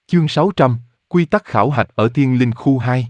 Chương 600, Quy tắc khảo hạch ở Thiên Linh Khu 2.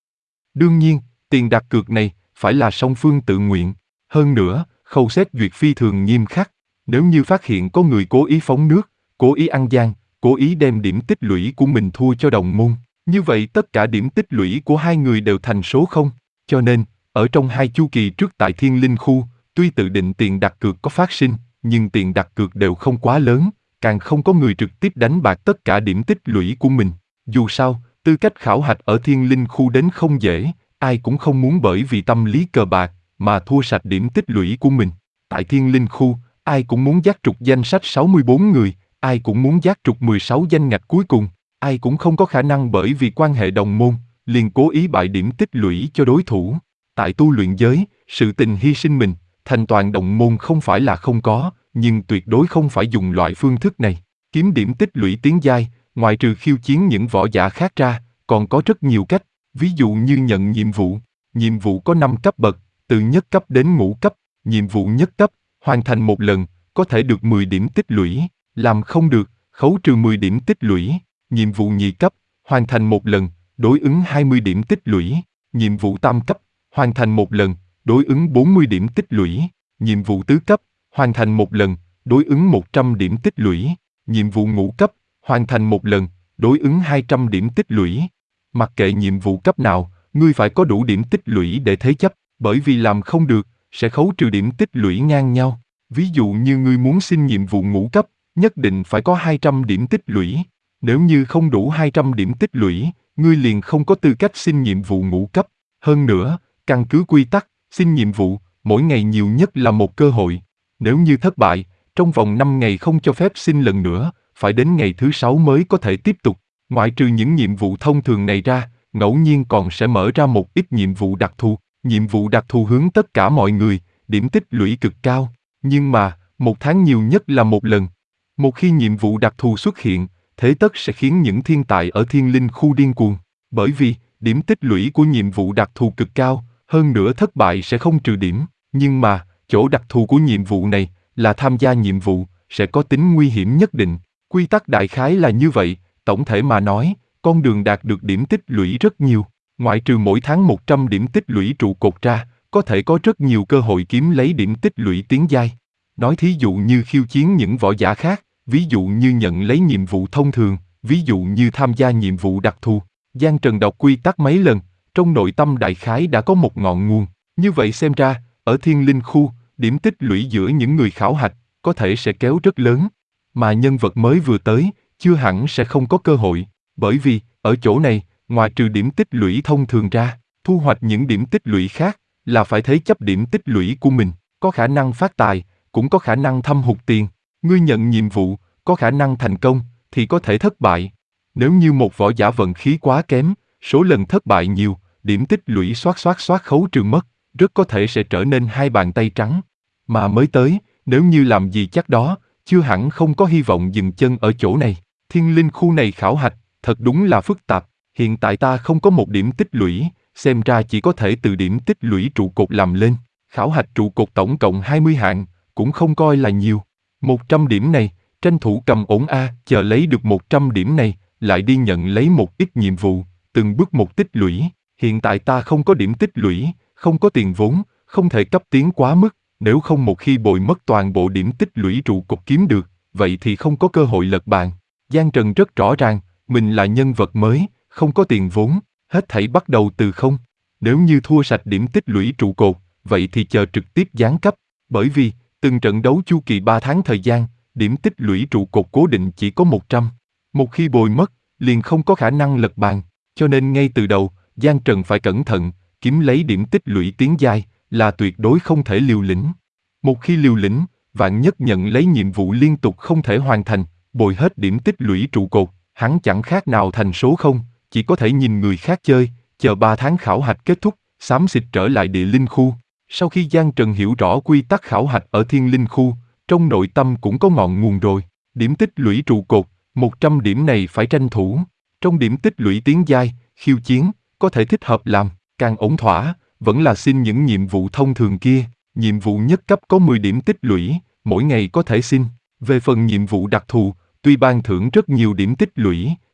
Đương nhiên, tiền đặt cược này phải là song phương tự nguyện. Hơn nữa, khâu xét duyệt phi thường nghiêm khắc. Nếu như phát hiện có người cố ý phóng nước, cố ý ăn gian, cố ý đem điểm tích lũy của mình thua cho đồng môn, như vậy tất cả điểm tích lũy của hai người đều thành số 0. Cho nên, ở trong hai chu kỳ trước tại Thiên Linh Khu, tuy tự định tiền đặt cược có phát sinh, nhưng tiền đặt cược đều không quá lớn, càng không có người trực tiếp đánh bạc tất cả điểm tích lũy của mình. Dù sao, tư cách khảo hạch ở Thiên Linh Khu đến không dễ, ai cũng không muốn bởi vì tâm lý cờ bạc mà thua sạch điểm tích lũy của mình. Tại Thiên Linh Khu, ai cũng muốn dát trục danh sách 64 người, ai cũng muốn dát trục 16 danh ngạch cuối cùng, ai cũng không có khả năng bởi vì quan hệ đồng môn, liền cố ý bại điểm tích lũy cho đối thủ. Tại tu luyện giới, sự tình hy sinh mình, thành toàn đồng môn không phải là không có, nhưng tuyệt đối không phải dùng loại phương thức này. Kiếm điểm tích lũy tiến giai, ngoài trừ khiêu chiến những võ giả khác ra, còn có rất nhiều cách, ví dụ như nhận nhiệm vụ. Nhiệm vụ có 5 cấp bậc, từ nhất cấp đến ngũ cấp. Nhiệm vụ nhất cấp, hoàn thành một lần, có thể được 10 điểm tích lũy, làm không được, khấu trừ 10 điểm tích lũy. Nhiệm vụ nhị cấp, hoàn thành một lần, đối ứng 20 điểm tích lũy. Nhiệm vụ tam cấp, hoàn thành một lần, đối ứng 40 điểm tích lũy. Nhiệm vụ tứ cấp, hoàn thành một lần, đối ứng 100 điểm tích lũy. Nhiệm vụ ngũ cấp, hoàn thành một lần, đối ứng 200 điểm tích lũy. Mặc kệ nhiệm vụ cấp nào, ngươi phải có đủ điểm tích lũy để thế chấp, bởi vì làm không được, sẽ khấu trừ điểm tích lũy ngang nhau. Ví dụ như ngươi muốn xin nhiệm vụ ngũ cấp, nhất định phải có 200 điểm tích lũy. Nếu như không đủ 200 điểm tích lũy, ngươi liền không có tư cách xin nhiệm vụ ngũ cấp. Hơn nữa, căn cứ quy tắc, xin nhiệm vụ, mỗi ngày nhiều nhất là một cơ hội. Nếu như thất bại, trong vòng 5 ngày không cho phép xin lần nữa, phải đến ngày thứ 6 mới có thể tiếp tục. Ngoại trừ những nhiệm vụ thông thường này ra, ngẫu nhiên còn sẽ mở ra một ít nhiệm vụ đặc thù. Nhiệm vụ đặc thù hướng tất cả mọi người, điểm tích lũy cực cao. Nhưng mà, một tháng nhiều nhất là một lần. Một khi nhiệm vụ đặc thù xuất hiện, thế tất sẽ khiến những thiên tài ở Thiên Linh Khu điên cuồng. Bởi vì, điểm tích lũy của nhiệm vụ đặc thù cực cao, hơn nữa thất bại sẽ không trừ điểm. Nhưng mà, chỗ đặc thù của nhiệm vụ này là tham gia nhiệm vụ sẽ có tính nguy hiểm nhất định. Quy tắc đại khái là như vậy, tổng thể mà nói, con đường đạt được điểm tích lũy rất nhiều. Ngoại trừ mỗi tháng 100 điểm tích lũy trụ cột ra, có thể có rất nhiều cơ hội kiếm lấy điểm tích lũy tiến giai. Nói thí dụ như khiêu chiến những võ giả khác, ví dụ như nhận lấy nhiệm vụ thông thường, ví dụ như tham gia nhiệm vụ đặc thù. Giang Trần đọc quy tắc mấy lần, trong nội tâm đại khái đã có một ngọn nguồn. Như vậy xem ra, ở Thiên Linh Khu, điểm tích lũy giữa những người khảo hạch có thể sẽ kéo rất lớn, mà nhân vật mới vừa tới, chưa hẳn sẽ không có cơ hội, bởi vì, ở chỗ này, ngoài trừ điểm tích lũy thông thường ra, thu hoạch những điểm tích lũy khác, là phải thế chấp điểm tích lũy của mình, có khả năng phát tài, cũng có khả năng thâm hụt tiền. Ngươi nhận nhiệm vụ, có khả năng thành công, thì có thể thất bại. Nếu như một võ giả vận khí quá kém, số lần thất bại nhiều, điểm tích lũy xoát khấu trừ mất, rất có thể sẽ trở nên hai bàn tay trắng. Mà mới tới, nếu như làm gì chắc đó, chưa hẳn không có hy vọng dừng chân ở chỗ này. Thiên Linh Khu này khảo hạch, thật đúng là phức tạp. Hiện tại ta không có một điểm tích lũy, xem ra chỉ có thể từ điểm tích lũy trụ cột làm lên. Khảo hạch trụ cột tổng cộng 20 hạng, cũng không coi là nhiều. 100 điểm này, tranh thủ cầm ổn a, chờ lấy được 100 điểm này, lại đi nhận lấy một ít nhiệm vụ, từng bước một tích lũy. Hiện tại ta không có điểm tích lũy, không có tiền vốn, không thể cấp tiến quá mức, nếu không một khi bội mất toàn bộ điểm tích lũy trụ cột kiếm được, vậy thì không có cơ hội lật bàn. Giang Trần rất rõ ràng, mình là nhân vật mới, không có tiền vốn, hết thảy bắt đầu từ không. Nếu như thua sạch điểm tích lũy trụ cột, vậy thì chờ trực tiếp giáng cấp, bởi vì, từng trận đấu chu kỳ 3 tháng thời gian, điểm tích lũy trụ cột cố định chỉ có 100. Một khi bồi mất, liền không có khả năng lật bàn, cho nên ngay từ đầu, Giang Trần phải cẩn thận, kiếm lấy điểm tích lũy tiến giai, là tuyệt đối không thể liều lĩnh. Một khi liều lĩnh, vạn nhất nhận lấy nhiệm vụ liên tục không thể hoàn thành, bồi hết điểm tích lũy trụ cột, hắn chẳng khác nào thành số 0, chỉ có thể nhìn người khác chơi, chờ 3 tháng khảo hạch kết thúc, xám xịt trở lại địa linh khu. Sau khi Giang Trần hiểu rõ quy tắc khảo hạch ở Thiên Linh Khu, trong nội tâm cũng có ngọn nguồn rồi. Điểm tích lũy trụ cột, 100 điểm này phải tranh thủ. Trong điểm tích lũy tiến giai, khiêu chiến, có thể thích hợp làm, càng ổn thỏa, vẫn là xin những nhiệm vụ thông thường kia. Nhiệm vụ nhất cấp có 10 điểm tích lũy, mỗi ngày có thể xin. Về phần nhiệm vụ đặc thù, tuy ban thưởng rất nhiều điểm tích lũy,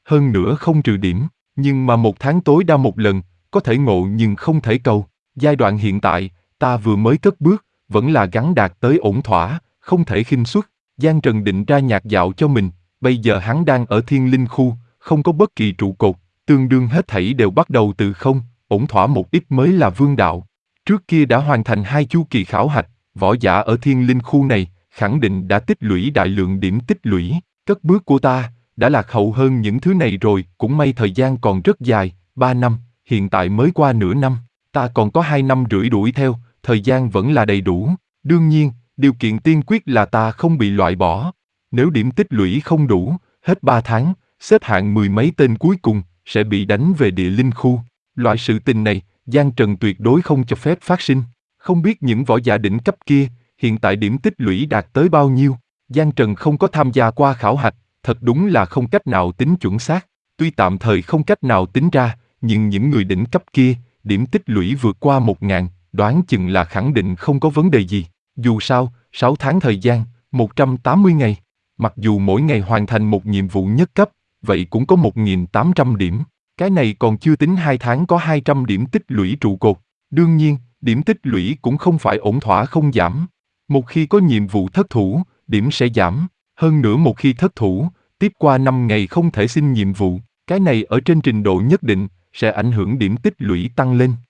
hơn nữa không trừ điểm, nhưng mà một tháng tối đa một lần, có thể ngộ nhưng không thể cầu. Giai đoạn hiện tại, ta vừa mới cất bước, vẫn là gắn đạt tới ổn thỏa, không thể khinh suất. Giang Trần định ra nhạc dạo cho mình, bây giờ hắn đang ở thiên linh khu, không có bất kỳ trụ cột, tương đương hết thảy đều bắt đầu từ không, ổn thỏa một ít mới là vương đạo. Trước kia đã hoàn thành 2 chu kỳ khảo hạch, võ giả ở thiên linh khu này, khẳng định đã tích lũy đại lượng điểm tích lũy. Cất bước của ta, đã lạc hậu hơn những thứ này rồi, cũng may thời gian còn rất dài, 3 năm, hiện tại mới qua nửa năm, ta còn có 2 năm rưỡi đuổi theo, thời gian vẫn là đầy đủ. Đương nhiên, điều kiện tiên quyết là ta không bị loại bỏ. Nếu điểm tích lũy không đủ, hết 3 tháng, xếp hạng 10 mấy tên cuối cùng, sẽ bị đánh về địa linh khu. Loại sự tình này, Giang Trần tuyệt đối không cho phép phát sinh. Không biết những võ giả đỉnh cấp kia, hiện tại điểm tích lũy đạt tới bao nhiêu? Giang Trần không có tham gia qua khảo hạch, thật đúng là không cách nào tính chuẩn xác. Tuy tạm thời không cách nào tính ra, nhưng những người đỉnh cấp kia, điểm tích lũy vượt qua 1.000, đoán chừng là khẳng định không có vấn đề gì. Dù sao, 6 tháng thời gian, 180 ngày. Mặc dù mỗi ngày hoàn thành một nhiệm vụ nhất cấp, vậy cũng có 1.800 điểm. Cái này còn chưa tính 2 tháng có 200 điểm tích lũy trụ cột. Đương nhiên, điểm tích lũy cũng không phải ổn thỏa không giảm. Một khi có nhiệm vụ thất thủ, điểm sẽ giảm. Hơn nữa một khi thất thủ, tiếp qua 5 ngày không thể xin nhiệm vụ. Cái này ở trên trình độ nhất định, sẽ ảnh hưởng điểm tích lũy tăng lên.